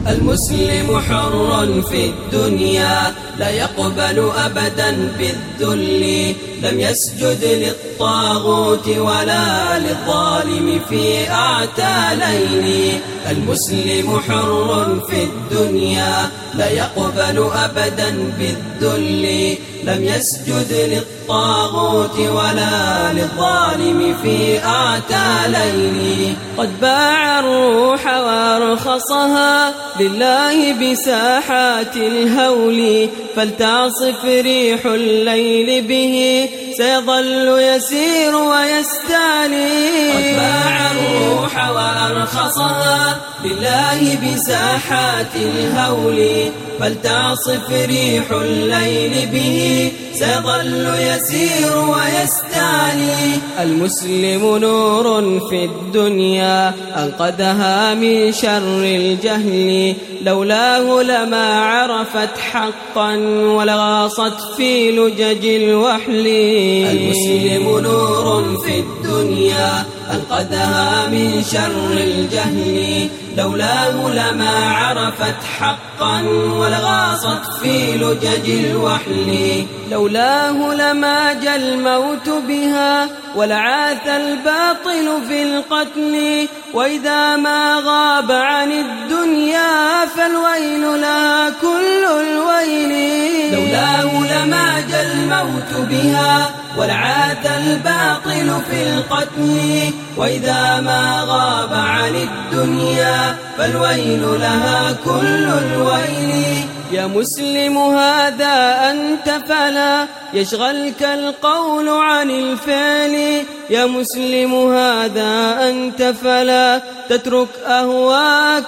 المسلم حر في الدنيا لا يقبل أبدا بالذل، لم يسجد للطاغوت ولا للظالم في أعتالين. المسلم حر في الدنيا لا يقبل أبدا بالذل، لم يسجد للطاغوت ولا للظالم في أعتالين. قد باع الروح وارخصها لله بساحات الهول، فلتعصف ريح الليل به سيظل يسير ويستعلي. قد باع الروح وأرخصها لله بساحات الهول، فلتعصف ريح الليل به سيظل يسير ويستعلي. المسلم نور في الدنيا أنقذها من شر الجهل، لولاه لما عرفت حقا ولغاصت في لجج الوحل. المسلم نور في الدنيا أنقذها من شر الجهل، لولاه لما عرفت حقا ولغاصت في لجج الوحل. لولاه لما جاء الموت بها ولعاث الباطل في القتل، وإذا ما غاب عن الدنيا فالويل لها كل الويل. لولاه لما جاء الموت بها ولعاث الباطل في القتل، وإذا ما غاب عن الدنيا فالويل لها كل الويل. يا مسلم هذا أنت فلا يشغلك القول عن الفعل، يا مسلم هذا أنت فلا تترك أهواك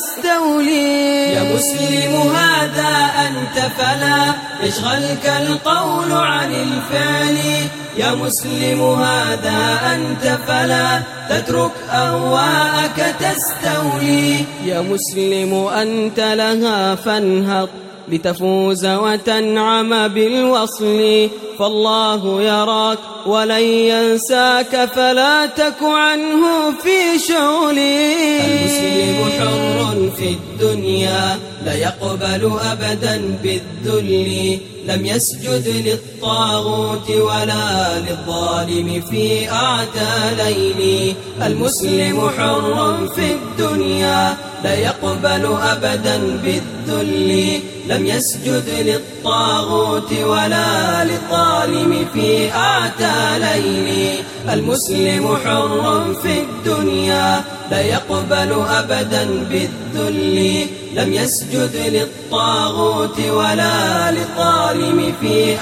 تستولي. يا مسلم هذا أنت فلا يشغلك القول عن الفعل، يا مسلم هذا أنت فلا تترك أهواءك تستولي. يا مسلم أنت لها فانهض لتفوز وتنعم بالوصل، فالله يراك ولن ينساك فلا تك عنه في شغلي. المسلم حر في الدنيا لا يقبل أبدا بالذل، لم يسجد للطاغوت ولا للظالم في أعتالين. المسلم حر في الدنيا لا يقبل أبدا بالذل، لم يسجد للطاغوت ولا للظالم في أعتالين. المسلم حر في الدنيا لا يقبل أبدا بالذل، لم يسجد للطاغوت ولا للظالم في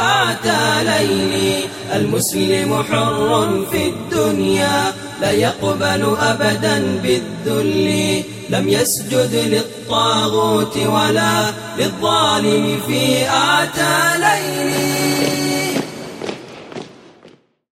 أعتالين. المسلم حر في الدنيا لا يقبل أبدا بالذل، لم يسجد للطاغوت ولا للظالم في أعتالين.